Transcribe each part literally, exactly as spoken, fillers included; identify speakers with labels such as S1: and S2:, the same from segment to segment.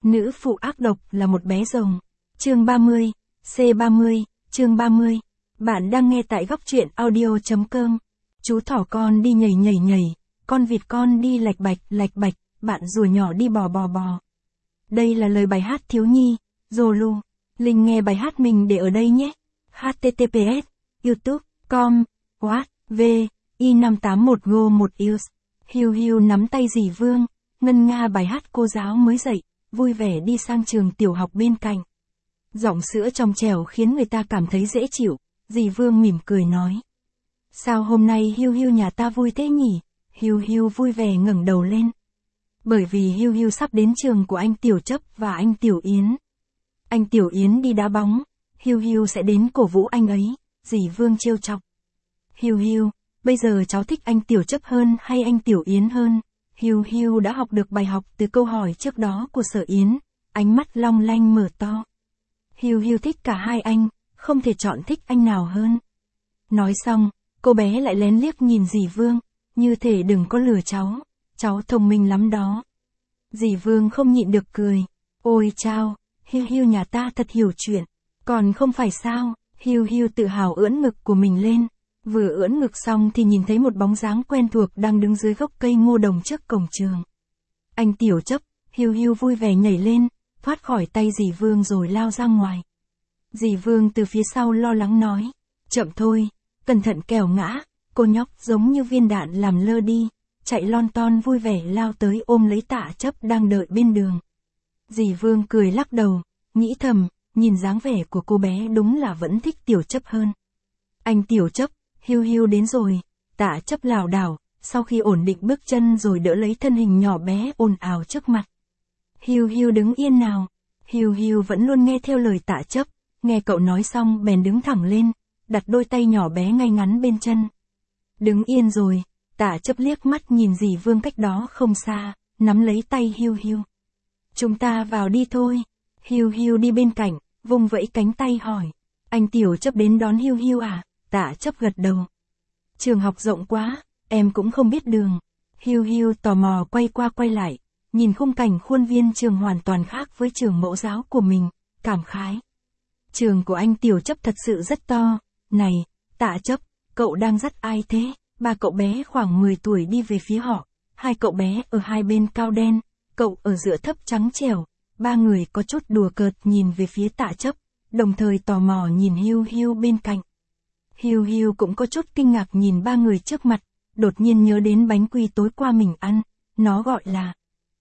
S1: Nữ phụ ác độc là một bé rồng. Chương ba mươi, C ba mươi, chương ba mươi. Bạn đang nghe tại góc truyện audio.com. Chú thỏ con đi nhảy nhảy nhảy, con vịt con đi lạch bạch lạch bạch, bạn rùa nhỏ đi bò bò bò. Đây là lời bài hát thiếu nhi, Zolu. Link nghe bài hát mình để ở đây nhé. H T T P S, youtube chấm com, Watt, V, I năm tám một Go một Use. Hiu hiu nắm tay dì Vương, ngân nga bài hát cô giáo mới dạy, vui vẻ đi sang trường tiểu học bên cạnh. Giọng sữa trong trẻo khiến người ta cảm thấy dễ chịu, dì Vương mỉm cười nói. Sao hôm nay Hiu hiu nhà ta vui thế nhỉ? Hiu hiu vui vẻ ngẩng đầu lên. Bởi vì Hiu hiu sắp đến trường của anh Tiểu Chấp và anh Tiểu Yến. Anh Tiểu Yến đi đá bóng, Hiu hiu sẽ đến cổ vũ anh ấy, dì Vương trêu chọc. Hiu hiu, bây giờ cháu thích anh Tiểu Chấp hơn hay anh Tiểu Yến hơn? Hiu hiu đã học được bài học từ câu hỏi trước đó của Sở Yến, ánh mắt long lanh mở to. Hiu hiu thích cả hai anh, không thể chọn thích anh nào hơn. Nói xong, cô bé lại lén liếc nhìn dì Vương, như thể đừng có lừa cháu, cháu thông minh lắm đó. Dì Vương không nhịn được cười, ôi chao, Hiu hiu nhà ta thật hiểu chuyện, còn không phải sao? Hiu hiu tự hào ưỡn ngực của mình lên, vừa ưỡn ngực xong thì nhìn thấy một bóng dáng quen thuộc đang đứng dưới gốc cây ngô đồng trước cổng trường. Anh Tiểu Chấp, Hiu hiu vui vẻ nhảy lên, thoát khỏi tay dì Vương rồi lao ra ngoài. Dì Vương từ phía sau lo lắng nói, chậm thôi, cẩn thận kẻo ngã, cô nhóc giống như viên đạn làm lơ đi, chạy lon ton vui vẻ lao tới ôm lấy Tạ Chấp đang đợi bên đường. Dì Vương cười lắc đầu, nghĩ thầm, nhìn dáng vẻ của cô bé đúng là vẫn thích Tiểu Chấp hơn. Anh Tiểu Chấp, Hiu hiu đến rồi, Tạ Chấp lảo đảo, sau khi ổn định bước chân rồi đỡ lấy thân hình nhỏ bé ồn ào trước mặt. Hiu hiu đứng yên nào. Hiu hiu vẫn luôn nghe theo lời Tạ Chấp, nghe cậu nói xong bèn đứng thẳng lên, đặt đôi tay nhỏ bé ngay ngắn bên chân. Đứng yên rồi, Tạ Chấp liếc mắt nhìn dì Vương cách đó không xa, nắm lấy tay Hiu hiu. Chúng ta vào đi thôi. Hiu hiu đi bên cạnh, vung vẫy cánh tay hỏi, anh Tiểu Chấp đến đón Hiu hiu à? Tạ Chấp gật đầu. Trường học rộng quá, em cũng không biết đường. Hiu hiu tò mò quay qua quay lại, nhìn khung cảnh khuôn viên trường hoàn toàn khác với trường mẫu giáo của mình, cảm khái. Trường của anh Tiểu Chấp thật sự rất to. Này, Tạ Chấp, cậu đang dắt ai thế? Ba cậu bé khoảng mười tuổi đi về phía họ, hai cậu bé ở hai bên cao đen, cậu ở giữa thấp trắng trẻo. Ba người có chút đùa cợt nhìn về phía Tạ Chấp, đồng thời tò mò nhìn Hiu hiu bên cạnh. Hiu hiu cũng có chút kinh ngạc nhìn ba người trước mặt, đột nhiên nhớ đến bánh quy tối qua mình ăn, nó gọi là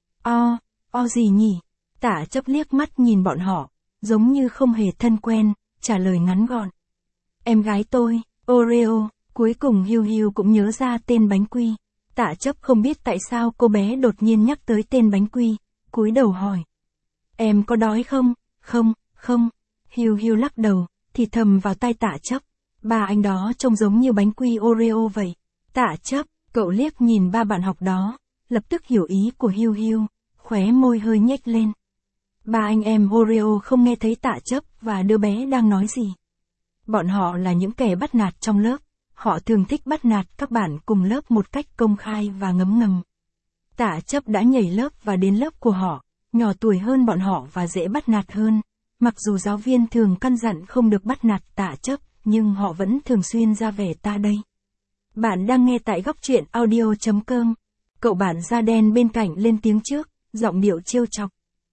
S1: O, O gì nhỉ? Tạ Chấp liếc mắt nhìn bọn họ, giống như không hề thân quen, trả lời ngắn gọn. Em gái tôi, Oreo. Cuối cùng Hiu hiu cũng nhớ ra tên bánh quy. Tạ Chấp không biết tại sao cô bé đột nhiên nhắc tới tên bánh quy, cúi đầu hỏi. Em có đói không? Không, không. Hiu hiu lắc đầu, thì thầm vào tai Tạ Chấp. Ba anh đó trông giống như bánh quy Oreo vậy. Tạ Chấp, cậu liếc nhìn ba bạn học đó, lập tức hiểu ý của Hiu hiu, khóe môi hơi nhếch lên. Ba anh em Oreo không nghe thấy Tạ Chấp và đứa bé đang nói gì. Bọn họ là những kẻ bắt nạt trong lớp, họ thường thích bắt nạt các bạn cùng lớp một cách công khai và ngấm ngầm. Tạ Chấp đã nhảy lớp và đến lớp của họ, nhỏ tuổi hơn bọn họ và dễ bắt nạt hơn. Mặc dù giáo viên thường căn dặn không được bắt nạt Tạ Chấp, nhưng họ vẫn thường xuyên ra vẻ ta đây. Bạn đang nghe tại góc truyện audio.com. Cậu bạn da đen bên cạnh lên tiếng trước, giọng điệu trêu chọc.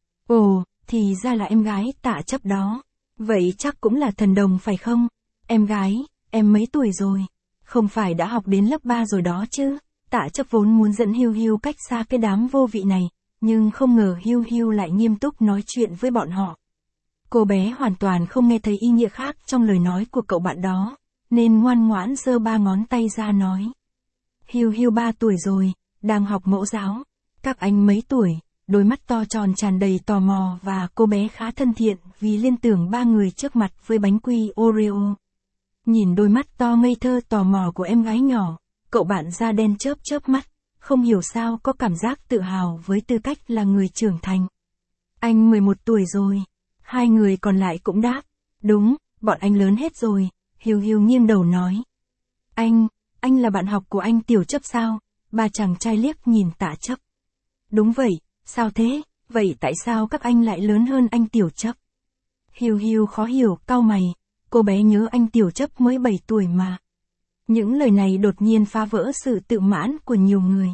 S1: Ồ, thì ra là em gái Tạ Chấp đó. Vậy chắc cũng là thần đồng phải không? Em gái, em mấy tuổi rồi? Không phải đã học đến lớp ba rồi đó chứ? Tạ Chấp vốn muốn dẫn Hiu hiu cách xa cái đám vô vị này, nhưng không ngờ Hiu hiu lại nghiêm túc nói chuyện với bọn họ. Cô bé hoàn toàn không nghe thấy ý nghĩa khác trong lời nói của cậu bạn đó, nên ngoan ngoãn giơ ba ngón tay ra nói. Hiu hiu ba tuổi rồi, đang học mẫu giáo. Các anh mấy tuổi? Đôi mắt to tròn tràn đầy tò mò và cô bé khá thân thiện vì liên tưởng ba người trước mặt với bánh quy Oreo. Nhìn đôi mắt to ngây thơ tò mò của em gái nhỏ, cậu bạn da đen chớp chớp mắt, không hiểu sao có cảm giác tự hào với tư cách là người trưởng thành. Anh mười một tuổi rồi. Hai người còn lại cũng đáp. Đúng, bọn anh lớn hết rồi. Hiu hiu nghiêng đầu nói. Anh, anh là bạn học của anh Tiểu Chấp sao? Ba chàng trai liếc nhìn Tạ Chấp. Đúng vậy, sao thế? Vậy tại sao các anh lại lớn hơn anh Tiểu Chấp? Hiu Hiu khó hiểu, cau mày, cô bé nhớ anh Tiểu Chấp mới bảy tuổi mà. Những lời này đột nhiên phá vỡ sự tự mãn của nhiều người.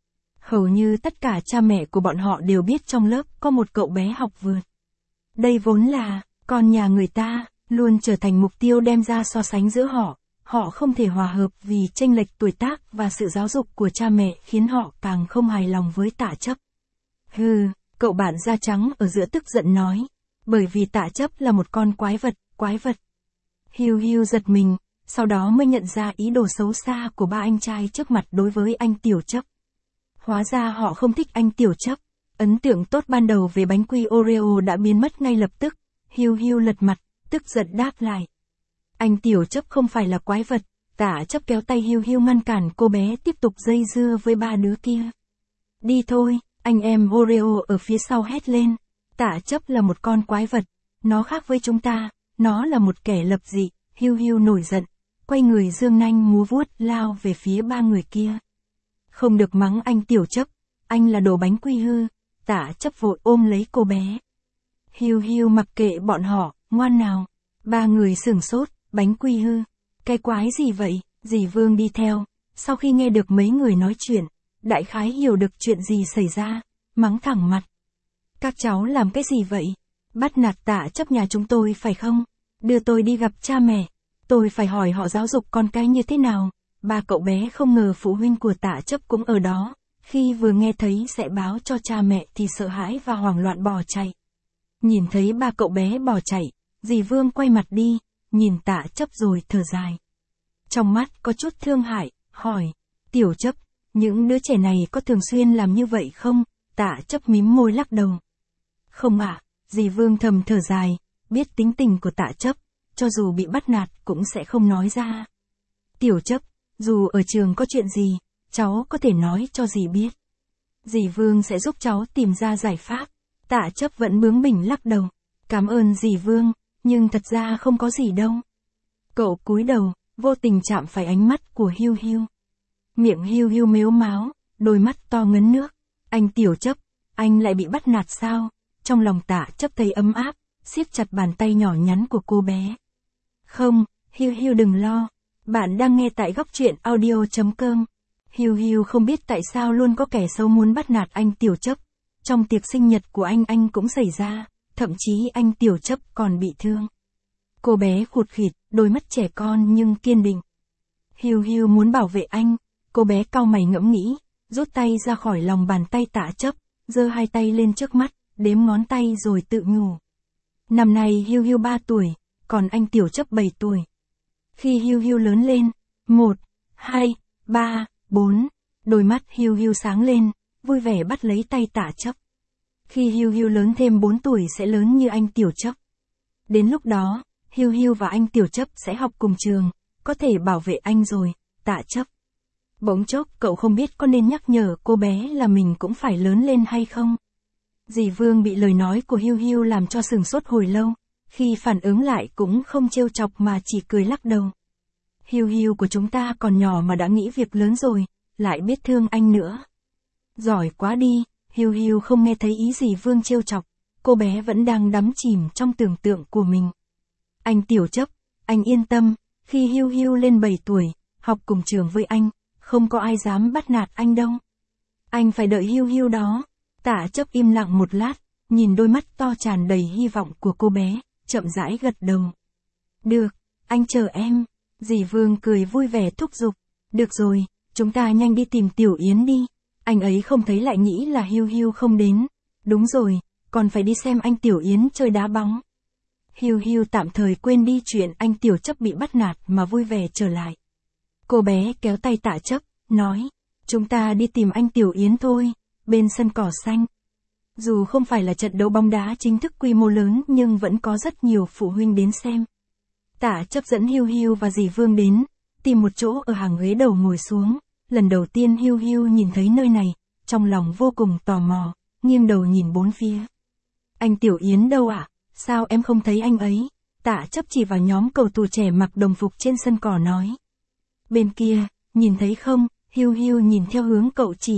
S1: Hầu như tất cả cha mẹ của bọn họ đều biết trong lớp có một cậu bé học vượt. Đây vốn là, con nhà người ta, luôn trở thành mục tiêu đem ra so sánh giữa họ. Họ không thể hòa hợp vì chênh lệch tuổi tác và sự giáo dục của cha mẹ khiến họ càng không hài lòng với Tạ Chấp. Hừ, cậu bạn da trắng ở giữa tức giận nói. Bởi vì Tạ Chấp là một con quái vật, quái vật. Hiu Hiu giật mình, sau đó mới nhận ra ý đồ xấu xa của ba anh trai trước mặt đối với anh Tiểu Chấp. Hóa ra họ không thích anh Tiểu Chấp. Ấn tượng tốt ban đầu về bánh quy Oreo đã biến mất ngay lập tức. Hiu Hiu lật mặt, tức giận đáp lại. Anh Tiểu Chấp không phải là quái vật. Tạ Chấp kéo tay Hiu Hiu ngăn cản cô bé tiếp tục dây dưa với ba đứa kia. Đi thôi, anh em Oreo ở phía sau hét lên. Tạ Chấp là một con quái vật. Nó khác với chúng ta, nó là một kẻ lập dị. Hiu Hiu nổi giận, quay người dương nanh múa vuốt lao về phía ba người kia. Không được mắng anh Tiểu Chấp, anh là đồ bánh quy hư. Tạ Chấp vội ôm lấy cô bé. Hiu Hiu mặc kệ bọn họ, ngoan nào. Ba người sửng sốt, bánh quy hư. Cái quái gì vậy? Dì Vương đi theo. Sau khi nghe được mấy người nói chuyện, đại khái hiểu được chuyện gì xảy ra, mắng thẳng mặt. Các cháu làm cái gì vậy? Bắt nạt Tạ Chấp nhà chúng tôi phải không? Đưa tôi đi gặp cha mẹ. Tôi phải hỏi họ giáo dục con cái như thế nào. Ba cậu bé không ngờ phụ huynh của Tạ Chấp cũng ở đó. Khi vừa nghe thấy sẽ báo cho cha mẹ thì sợ hãi và hoảng loạn bỏ chạy. Nhìn thấy ba cậu bé bỏ chạy, dì Vương quay mặt đi, nhìn Tạ Chấp rồi thở dài. Trong mắt có chút thương hại, hỏi, Tiểu Chấp, những đứa trẻ này có thường xuyên làm như vậy không? Tạ Chấp mím môi lắc đầu. Không ạ, à, dì Vương thầm thở dài, biết tính tình của Tạ Chấp, cho dù bị bắt nạt cũng sẽ không nói ra. Tiểu Chấp, dù ở trường có chuyện gì, cháu có thể nói cho dì biết. Dì Vương sẽ giúp cháu tìm ra giải pháp. Tạ Chấp vẫn bướng bỉnh lắc đầu. Cảm ơn dì Vương, nhưng thật ra không có gì đâu. Cậu cúi đầu, vô tình chạm phải ánh mắt của Hiu Hiu. Miệng Hiu Hiu mếu máo, đôi mắt to ngấn nước. Anh Tiểu Chấp, anh lại bị bắt nạt sao? Trong lòng Tạ Chấp thấy ấm áp, siết chặt bàn tay nhỏ nhắn của cô bé. Không, Hiu Hiu đừng lo. Bạn đang nghe tại góc truyện audio chấm com. Hiu Hiu không biết tại sao luôn có kẻ xấu muốn bắt nạt anh Tiểu Chấp. Trong tiệc sinh nhật của anh anh cũng xảy ra, thậm chí anh Tiểu Chấp còn bị thương. Cô bé khụt khịt, đôi mắt trẻ con nhưng kiên định. Hiu Hiu muốn bảo vệ anh, cô bé cau mày ngẫm nghĩ, rút tay ra khỏi lòng bàn tay Tạ Chấp, giơ hai tay lên trước mắt, đếm ngón tay rồi tự nhủ. Năm nay Hiu Hiu ba tuổi, còn anh Tiểu Chấp bảy tuổi. Khi Hiu Hiu lớn lên, một, hai, ba, bốn, đôi mắt Hiu Hiu sáng lên, vui vẻ bắt lấy tay Tạ Chấp. Khi Hiu Hiu lớn thêm bốn tuổi sẽ lớn như anh Tiểu Chấp. Đến lúc đó, Hiu Hiu và anh Tiểu Chấp sẽ học cùng trường, có thể bảo vệ anh rồi, Tạ Chấp. Bỗng chốc cậu không biết có nên nhắc nhở cô bé là mình cũng phải lớn lên hay không. Dì Vương bị lời nói của Hiu Hiu làm cho sửng sốt hồi lâu, khi phản ứng lại cũng không trêu chọc mà chỉ cười lắc đầu. Hiu Hiu của chúng ta còn nhỏ mà đã nghĩ việc lớn rồi, lại biết thương anh nữa. Giỏi quá đi, Hiu Hiu không nghe thấy ý gì Vương trêu chọc, cô bé vẫn đang đắm chìm trong tưởng tượng của mình. Anh Tiểu Chấp, anh yên tâm, khi Hiu Hiu lên bảy tuổi, học cùng trường với anh, không có ai dám bắt nạt anh đâu. Anh phải đợi Hiu Hiu đó. Tạ Chấp im lặng một lát, nhìn đôi mắt to tràn đầy hy vọng của cô bé, chậm rãi gật đầu. Được, anh chờ em. Dì Vương cười vui vẻ thúc giục. Được rồi, chúng ta nhanh đi tìm Tiểu Yến đi. Anh ấy không thấy lại nghĩ là Hiu Hiu không đến. Đúng rồi, còn phải đi xem anh Tiểu Yến chơi đá bóng. Hiu Hiu tạm thời quên đi chuyện anh Tiểu Chấp bị bắt nạt mà vui vẻ trở lại. Cô bé kéo tay Tạ Chấp, nói, chúng ta đi tìm anh Tiểu Yến thôi, bên sân cỏ xanh. Dù không phải là trận đấu bóng đá chính thức quy mô lớn nhưng vẫn có rất nhiều phụ huynh đến xem. Tạ Chấp dẫn Hiu Hiu và dì Vương đến, tìm một chỗ ở hàng ghế đầu ngồi xuống. Lần đầu tiên Hiu Hiu nhìn thấy nơi này, trong lòng vô cùng tò mò, nghiêng đầu nhìn bốn phía. Anh Tiểu Yến đâu ạ? À? Sao em không thấy anh ấy? Tạ Chấp chỉ vào nhóm cầu thủ trẻ mặc đồng phục trên sân cỏ nói. Bên kia, nhìn thấy không? Hiu Hiu nhìn theo hướng cậu chỉ,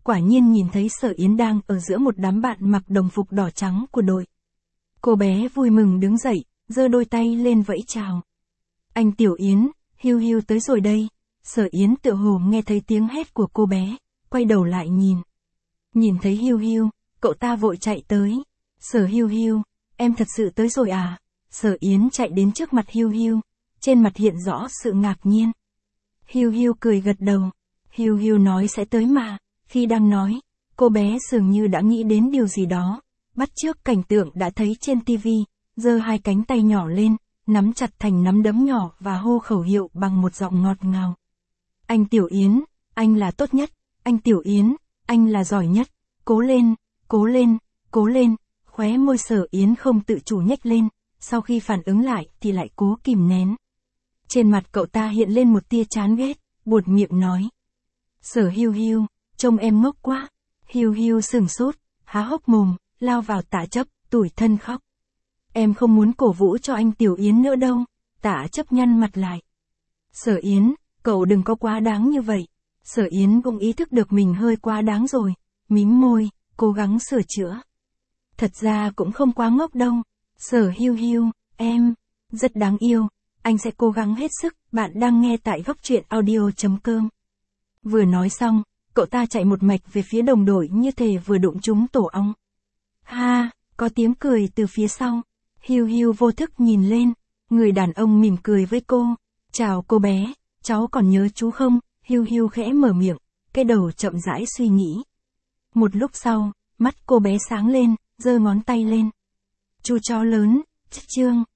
S1: quả nhiên nhìn thấy Sở Yến đang ở giữa một đám bạn mặc đồng phục đỏ trắng của đội. Cô bé vui mừng đứng dậy, giơ đôi tay lên vẫy chào. Anh Tiểu Yến, Hiu Hiu tới rồi đây. Sở Yến tựa hồ nghe thấy tiếng hét của cô bé, quay đầu lại nhìn. Nhìn thấy Hiu Hiu, cậu ta vội chạy tới. Sở Hiu Hiu, em thật sự tới rồi à? Sở Yến chạy đến trước mặt Hiu Hiu, trên mặt hiện rõ sự ngạc nhiên. Hiu Hiu cười gật đầu. Hiu Hiu nói sẽ tới mà. Khi đang nói, cô bé dường như đã nghĩ đến điều gì đó, bắt chước cảnh tượng đã thấy trên tivi, giơ hai cánh tay nhỏ lên, nắm chặt thành nắm đấm nhỏ và hô khẩu hiệu bằng một giọng ngọt ngào. Anh Tiểu Yến, anh là tốt nhất, anh Tiểu Yến, anh là giỏi nhất, cố lên, cố lên, cố lên, khóe môi Sở Yến không tự chủ nhếch lên, sau khi phản ứng lại thì lại cố kìm nén. Trên mặt cậu ta hiện lên một tia chán ghét, buột miệng nói. Sở Hiu Hiu, trông em ngốc quá. Hiu Hiu sừng sốt, há hốc mồm, lao vào Tạ Chấp, tủi thân khóc. Em không muốn cổ vũ cho anh Tiểu Yến nữa đâu. Tạ Chấp nhăn mặt lại. Sở Yến, cậu đừng có quá đáng như vậy. Sở Yến cũng ý thức được mình hơi quá đáng rồi, mím môi, cố gắng sửa chữa. Thật ra cũng không quá ngốc đâu. Sở Hiu Hiu, em, rất đáng yêu, anh sẽ cố gắng hết sức. Bạn đang nghe tại góc truyện audio chấm com. Vừa nói xong, cậu ta chạy một mạch về phía đồng đội như thể vừa đụng trúng tổ ong. Ha, có tiếng cười từ phía sau. Hiu Hiu vô thức nhìn lên, người đàn ông mỉm cười với cô. Chào cô bé, cháu còn nhớ chú không? Hiu Hiu khẽ mở miệng, cái đầu chậm rãi suy nghĩ. Một lúc sau, mắt cô bé sáng lên, giơ ngón tay lên. Chú chó lớn, Trương,